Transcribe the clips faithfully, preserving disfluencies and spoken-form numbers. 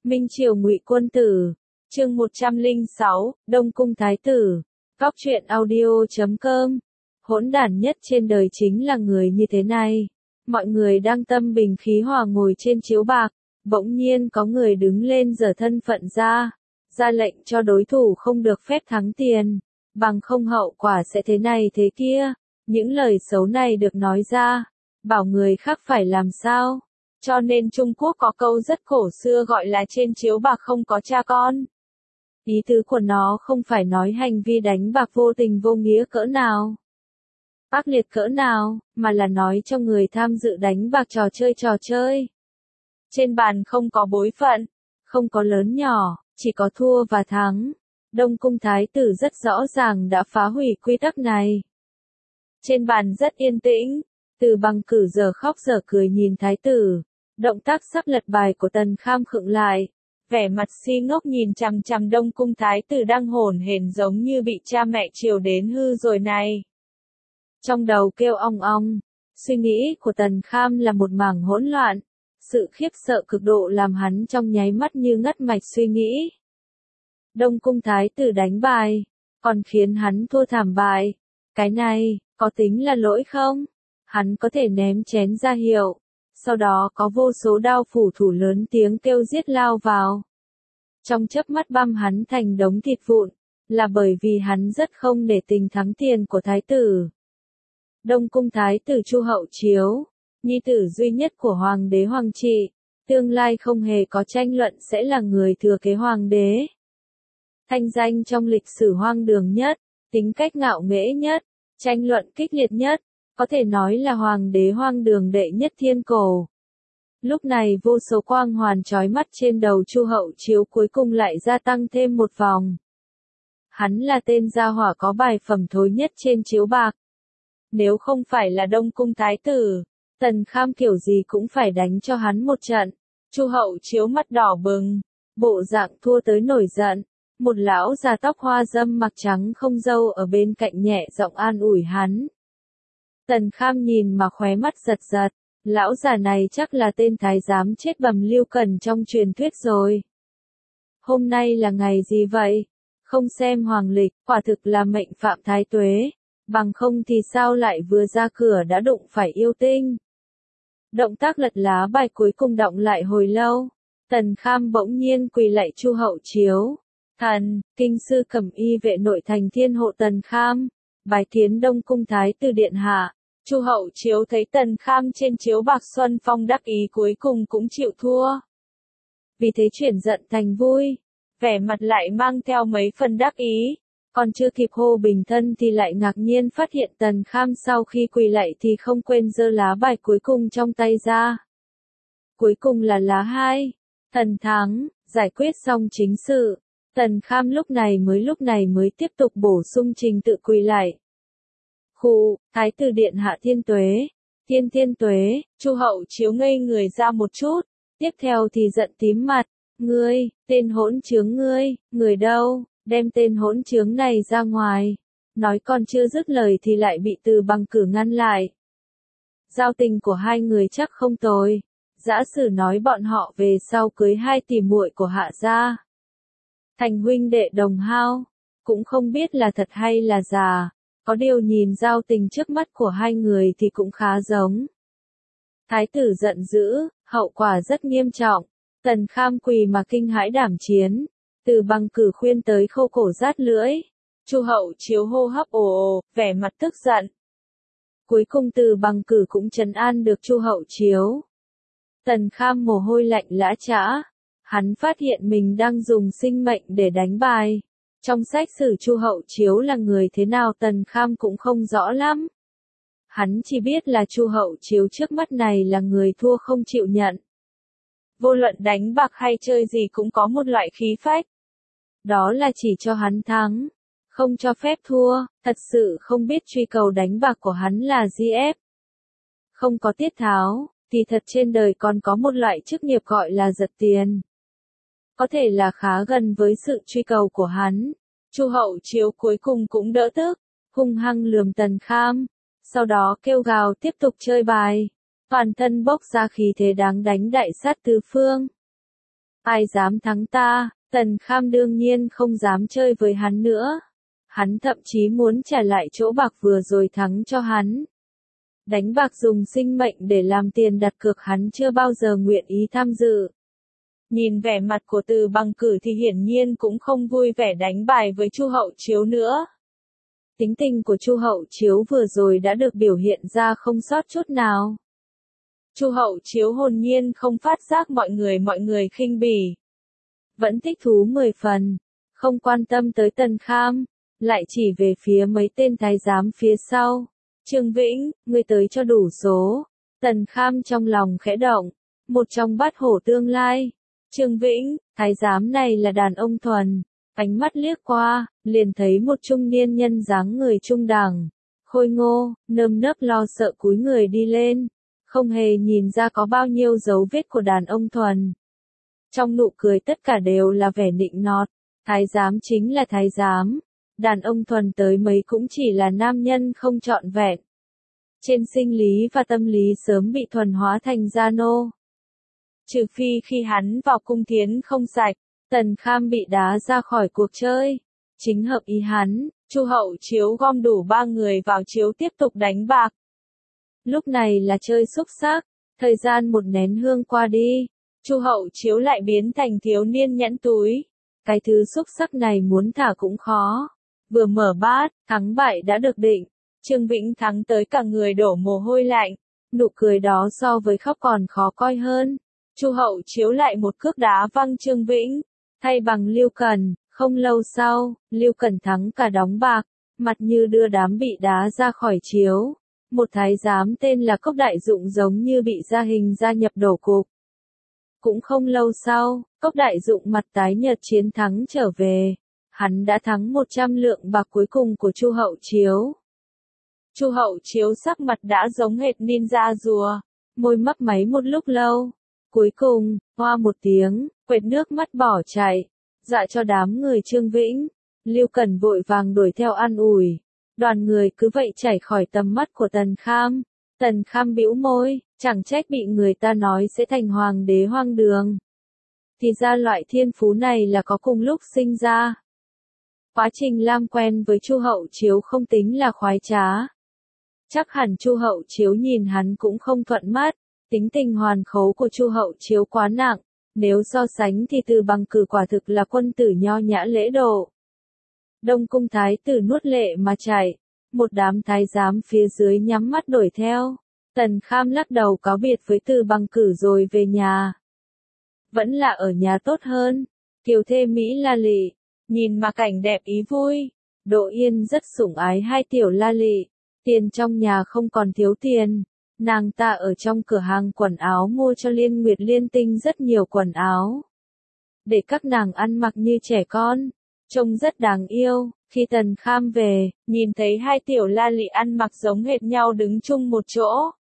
Minh Triều Ngụy Quân Tử, chương một trăm lẻ sáu, Đông Cung Thái Tử, Góc truyện audio chấm com. Hỗn đản nhất trên đời chính là người như thế này. Mọi người đang tâm bình khí hòa ngồi trên chiếu bạc, bỗng nhiên có người đứng lên giở thân phận ra, ra lệnh cho đối thủ không được phép thắng tiền, bằng không hậu quả sẽ thế này thế kia. Những lời xấu này được nói ra, bảo người khác phải làm sao. Cho nên Trung Quốc có câu rất cổ xưa gọi là trên chiếu bạc không có cha con. Ý tứ của nó không phải nói hành vi đánh bạc vô tình vô nghĩa cỡ nào, ác liệt cỡ nào, mà là nói cho người tham dự đánh bạc trò chơi trò chơi. Trên bàn không có bối phận, không có lớn nhỏ, chỉ có thua và thắng. Đông Cung Thái Tử rất rõ ràng đã phá hủy quy tắc này. Trên bàn rất yên tĩnh, Từ Bằng Cử giờ khóc giờ cười nhìn Thái Tử. Động tác sắp lật bài của Tần Kham khựng lại, vẻ mặt si ngốc nhìn chằm chằm Đông Cung Thái Tử đang hổn hển giống như bị cha mẹ chiều đến hư rồi này. Trong đầu kêu ong ong, suy nghĩ của Tần Kham là một mảng hỗn loạn, sự khiếp sợ cực độ làm hắn trong nháy mắt như ngắt mạch suy nghĩ. Đông Cung Thái Tử đánh bài, còn khiến hắn thua thảm bại, cái này, có tính là lỗi không? Hắn có thể ném chén ra hiệu. Sau đó có vô số đao phủ thủ lớn tiếng kêu giết lao vào. Trong chớp mắt băm hắn thành đống thịt vụn, là bởi vì hắn rất không để tình thắng tiền của Thái Tử. Đông Cung Thái Tử Chu Hậu Chiếu, nhi tử duy nhất của Hoàng đế Hoàng Trị, tương lai không hề có tranh luận sẽ là người thừa kế Hoàng đế. Thanh danh trong lịch sử hoang đường nhất, tính cách ngạo nghễ nhất, tranh luận kích liệt nhất. Có thể nói là hoàng đế hoang đường đệ nhất thiên cổ. Lúc này vô số quang hoàn chói mắt trên đầu Chu Hậu Chiếu cuối cùng lại gia tăng thêm một vòng. Hắn là tên gia hỏa có bài phẩm thối nhất trên chiếu bạc. Nếu không phải là Đông Cung Thái Tử, Tần Kham kiểu gì cũng phải đánh cho hắn một trận. Chu Hậu Chiếu mắt đỏ bừng, bộ dạng thua tới nổi giận. Một lão già tóc hoa râm mặc trắng không râu ở bên cạnh nhẹ giọng an ủi hắn. Tần Kham nhìn mà khóe mắt giật giật, lão già này chắc là tên thái giám chết bầm Lưu Cần trong truyền thuyết rồi. Hôm nay là ngày gì vậy? Không xem hoàng lịch, quả thực là mệnh phạm thái tuế, bằng không thì sao lại vừa ra cửa đã đụng phải yêu tinh. Động tác lật lá bài cuối cùng động lại hồi lâu, Tần Kham bỗng nhiên quỳ lạy Chu Hậu Chiếu. Thần, kinh sư Cẩm Y vệ nội thành thiên hộ Tần Kham, bái kiến Đông Cung Thái Tử điện hạ. Chu Hậu Chiếu thấy Tần Kham trên chiếu bạc Xuân Phong đắc ý cuối cùng cũng chịu thua. Vì thế chuyển giận thành vui, vẻ mặt lại mang theo mấy phần đắc ý, còn chưa kịp hô bình thân thì lại ngạc nhiên phát hiện Tần Kham sau khi quỳ lạy thì không quên giơ lá bài cuối cùng trong tay ra. Cuối cùng là lá hai, thần thắng, giải quyết xong chính sự, Tần Kham lúc này mới lúc này mới tiếp tục bổ sung trình tự quỳ lạy. Khụ, Thái Tử điện hạ thiên tuế, thiên thiên tuế. Chu Hậu Chiếu ngây người ra một chút, tiếp theo thì giận tím mặt, ngươi, tên hỗn trướng ngươi, người đâu, đem tên hỗn trướng này ra ngoài. Nói còn chưa dứt lời thì lại bị Từ Bằng Cử ngăn lại. Giao tình của hai người chắc không tồi, giả sử nói bọn họ về sau cưới hai tỷ muội của Hạ gia, thành huynh đệ đồng hao, cũng không biết là thật hay là giả. Có điều nhìn giao tình trước mắt của hai người thì cũng khá giống. Thái tử giận dữ, hậu quả rất nghiêm trọng. Tần Kham quỳ mà kinh hãi đảm chiến. Từ Bằng Cử khuyên tới khô cổ rát lưỡi. Chu Hậu Chiếu hô hấp ồ ồ, vẻ mặt tức giận. Cuối cùng Từ Bằng Cử cũng trấn an được Chu Hậu Chiếu. Tần Kham mồ hôi lạnh lã chã. Hắn phát hiện mình đang dùng sinh mệnh để đánh bài. Trong sách sử Chu Hậu Chiếu là người thế nào Tần Kham cũng không rõ lắm. Hắn chỉ biết là Chu Hậu Chiếu trước mắt này là người thua không chịu nhận. Vô luận đánh bạc hay chơi gì cũng có một loại khí phách. Đó là chỉ cho hắn thắng, không cho phép thua, thật sự không biết truy cầu đánh bạc của hắn là gì ép. Không có tiết tháo, thì thật trên đời còn có một loại chức nghiệp gọi là giật tiền. Có thể là khá gần với sự truy cầu của hắn. Chu Hậu Chiếu cuối cùng cũng đỡ tức, hung hăng lườm Tần Kham, sau đó kêu gào tiếp tục chơi bài, toàn thân bốc ra khí thế đáng đánh đại sát tứ phương. Ai dám thắng ta, Tần Kham đương nhiên không dám chơi với hắn nữa. Hắn thậm chí muốn trả lại chỗ bạc vừa rồi thắng cho hắn. Đánh bạc dùng sinh mệnh để làm tiền đặt cược hắn chưa bao giờ nguyện ý tham dự. Nhìn vẻ mặt của Từ Bằng Cử thì hiển nhiên cũng không vui vẻ đánh bài với Chu Hậu Chiếu nữa. Tính tình của Chu Hậu Chiếu vừa rồi đã được biểu hiện ra không sót chút nào. Chu Hậu Chiếu hồn nhiên không phát giác mọi người mọi người khinh bỉ. Vẫn thích thú mười phần, không quan tâm tới Tần Kham, lại chỉ về phía mấy tên thái giám phía sau. Trương Vĩnh, ngươi tới cho đủ số. Tần Kham trong lòng khẽ động, một trong bát hổ tương lai. Trương Vĩnh, thái giám này là đàn ông thuần, ánh mắt liếc qua, liền thấy một trung niên nhân dáng người trung đẳng, khôi ngô, nơm nớp lo sợ cúi người đi lên, không hề nhìn ra có bao nhiêu dấu vết của đàn ông thuần. Trong nụ cười tất cả đều là vẻ nịnh nọt, thái giám chính là thái giám, đàn ông thuần tới mấy cũng chỉ là nam nhân không trọn vẹn. Trên sinh lý và tâm lý sớm bị thuần hóa thành gia nô. Trừ phi khi hắn vào cung thiến không sạch, Tần Kham bị đá ra khỏi cuộc chơi. Chính hợp ý hắn, Chu Hậu Chiếu gom đủ ba người vào chiếu tiếp tục đánh bạc. Lúc này là chơi xúc xắc, thời gian một nén hương qua đi, Chu Hậu Chiếu lại biến thành thiếu niên nhẫn túi. Cái thứ xúc xắc này muốn thả cũng khó. Vừa mở bát, thắng bại đã được định. Trương Vĩnh thắng tới cả người đổ mồ hôi lạnh. Nụ cười đó so với khóc còn khó coi hơn. Chu Hậu Chiếu lại một cước đá văng Trương Vĩnh, thay bằng Lưu Cần. Không lâu sau, Lưu Cần thắng cả đóng bạc, mặt như đưa đám bị đá ra khỏi chiếu. Một thái giám tên là Cốc Đại Dụng giống như bị gia hình gia nhập đổ cục. Cũng không lâu sau, Cốc Đại Dụng mặt tái nhợt chiến thắng trở về. Hắn đã thắng một trăm lượng bạc cuối cùng của Chu Hậu Chiếu. Chu Hậu Chiếu sắc mặt đã giống hệt ninja rùa, môi mấp máy một lúc lâu. Cuối cùng, hoa một tiếng, quệt nước mắt bỏ chạy, dọa cho đám người Trương Vĩnh. Lưu Cần vội vàng đuổi theo an ủi. Đoàn người cứ vậy chảy khỏi tầm mắt của Tần Kham. Tần Kham bĩu môi, chẳng trách bị người ta nói sẽ thành hoàng đế hoang đường. Thì ra loại thiên phú này là có cùng lúc sinh ra. Quá trình làm quen với Chu Hậu Chiếu không tính là khoái trá. Chắc hẳn Chu Hậu Chiếu nhìn hắn cũng không thuận mắt. Tính tình hoàn khấu của Chu Hậu Chiếu quá nặng, nếu so sánh thì Từ Bằng Cử quả thực là quân tử nho nhã lễ độ. Đông cung thái tử nuốt lệ mà chạy, một đám thái giám phía dưới nhắm mắt đuổi theo. Tần Kham lắc đầu cáo biệt với Từ Bằng Cử rồi về nhà. Vẫn là ở nhà tốt hơn. Kiều thê Mỹ La Lị, nhìn mà cảnh đẹp ý vui. Đỗ Yên rất sủng ái hai tiểu La Lị, tiền trong nhà không còn thiếu tiền. Nàng ta ở trong cửa hàng quần áo mua cho Liên Nguyệt Liên Tinh rất nhiều quần áo. Để các nàng ăn mặc như trẻ con, trông rất đáng yêu. Khi Tần Kham về, nhìn thấy hai tiểu La Lị ăn mặc giống hệt nhau đứng chung một chỗ.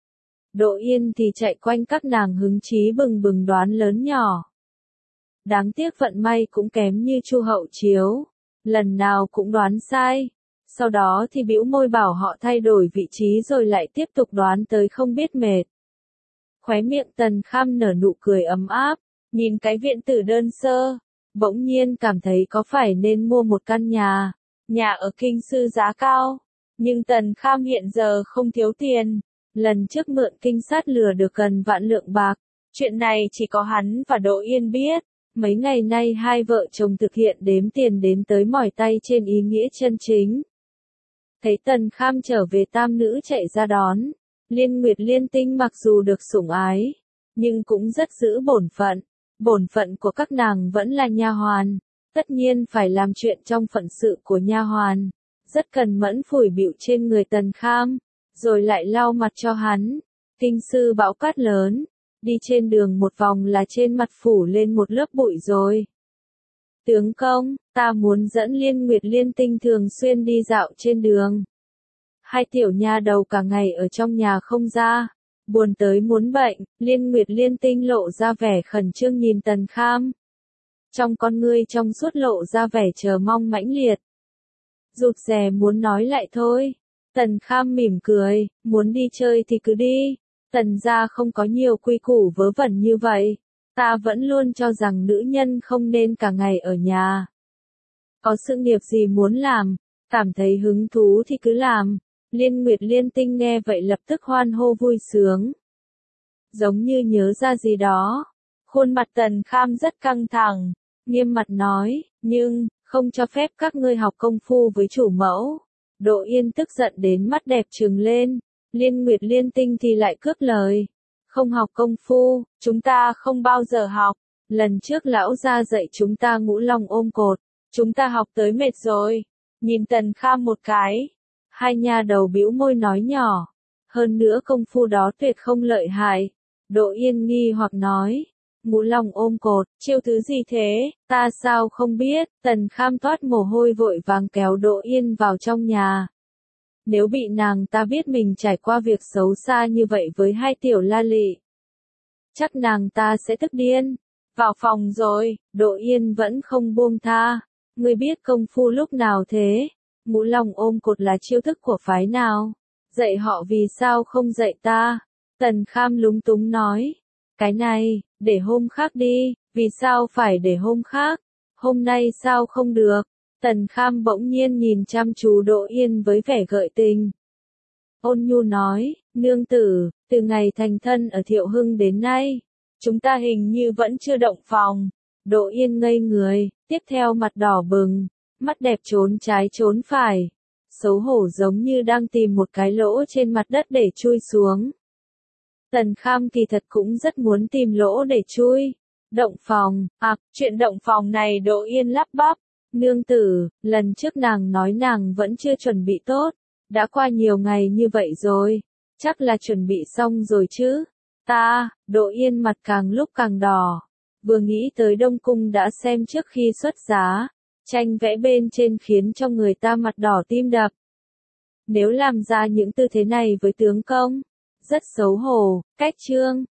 Đỗ Yên thì chạy quanh các nàng hứng chí bừng bừng đoán lớn nhỏ. Đáng tiếc vận may cũng kém như Chu Hậu Chiếu, lần nào cũng đoán sai. Sau đó thì bĩu môi bảo họ thay đổi vị trí rồi lại tiếp tục đoán tới không biết mệt. Khóe miệng Tần Kham nở nụ cười ấm áp, nhìn cái viện tử đơn sơ, bỗng nhiên cảm thấy có phải nên mua một căn nhà, nhà ở kinh sư giá cao. Nhưng Tần Kham hiện giờ không thiếu tiền, lần trước mượn kinh sát lừa được gần vạn lượng bạc. Chuyện này chỉ có hắn và Đỗ Yên biết. Mấy ngày nay hai vợ chồng thực hiện đếm tiền đến tới mỏi tay trên ý nghĩa chân chính. Thấy Tần Kham trở về tam nữ chạy ra đón. Liên Nguyệt Liên Tinh mặc dù được sủng ái, nhưng cũng rất giữ bổn phận. Bổn phận của các nàng vẫn là nha hoàn, tất nhiên phải làm chuyện trong phận sự của nha hoàn. Rất cần mẫn phủi bịu trên người Tần Kham, rồi lại lau mặt cho hắn. Kinh sư bão cát lớn, đi trên đường một vòng là trên mặt phủ lên một lớp bụi rồi. Tướng công, ta muốn dẫn Liên Nguyệt Liên Tinh thường xuyên đi dạo trên đường. Hai tiểu nha đầu cả ngày ở trong nhà không ra, buồn tới muốn bệnh. Liên Nguyệt Liên Tinh lộ ra vẻ khẩn trương nhìn Tần Kham. Trong con ngươi trong suốt lộ ra vẻ chờ mong mãnh liệt. Rụt rè muốn nói lại thôi. Tần Kham mỉm cười, muốn đi chơi thì cứ đi. Tần gia không có nhiều quy củ vớ vẩn như vậy. Ta vẫn luôn cho rằng nữ nhân không nên cả ngày ở nhà. Có sự nghiệp gì muốn làm, cảm thấy hứng thú thì cứ làm. Liên Nguyệt Liên Tinh nghe vậy lập tức hoan hô vui sướng. Giống như nhớ ra gì đó. Khuôn mặt Tần Kham rất căng thẳng, nghiêm mặt nói, nhưng, không cho phép các ngươi học công phu với chủ mẫu. Đỗ Yên tức giận đến mắt đẹp trừng lên. Liên Nguyệt Liên Tinh thì lại cướp lời. Không học công phu, chúng ta không bao giờ học. Lần trước lão gia dạy chúng ta ngũ long ôm cột. Chúng ta học tới mệt rồi. Nhìn Tần Kham một cái. Hai nha đầu bĩu môi nói nhỏ. Hơn nữa công phu đó tuyệt không lợi hại. Đỗ Yên nghi hoặc nói. Ngũ long ôm cột, chiêu thứ gì thế, ta sao không biết. Tần Kham toát mồ hôi vội vàng kéo Đỗ Yên vào trong nhà. Nếu bị nàng ta biết mình trải qua việc xấu xa như vậy với hai tiểu la lị, chắc nàng ta sẽ tức điên. Vào phòng rồi, Đỗ Yên vẫn không buông tha. Ngươi biết công phu lúc nào thế? Ngũ long ôm cột là chiêu thức của phái nào? Dạy họ vì sao không dạy ta? Tần Kham lúng túng nói. Cái này, để hôm khác đi. Vì sao phải để hôm khác? Hôm nay sao không được? Tần Kham bỗng nhiên nhìn chăm chú Đỗ Yên với vẻ gợi tình. Ôn nhu nói, nương tử, từ ngày thành thân ở Thiệu Hưng đến nay, chúng ta hình như vẫn chưa động phòng. Đỗ Yên ngây người, tiếp theo mặt đỏ bừng, mắt đẹp trốn trái trốn phải. Xấu hổ giống như đang tìm một cái lỗ trên mặt đất để chui xuống. Tần Kham kỳ thật cũng rất muốn tìm lỗ để chui. Động phòng, à, chuyện động phòng này Đỗ Yên lắp bắp. Nương tử, lần trước nàng nói nàng vẫn chưa chuẩn bị tốt. Đã qua nhiều ngày như vậy rồi. Chắc là chuẩn bị xong rồi chứ. Ta, Đỗ Yên mặt càng lúc càng đỏ. Vừa nghĩ tới Đông Cung đã xem trước khi xuất giá. Tranh vẽ bên trên khiến cho người ta mặt đỏ tim đập. Nếu làm ra những tư thế này với tướng công, rất xấu hổ. Cách chương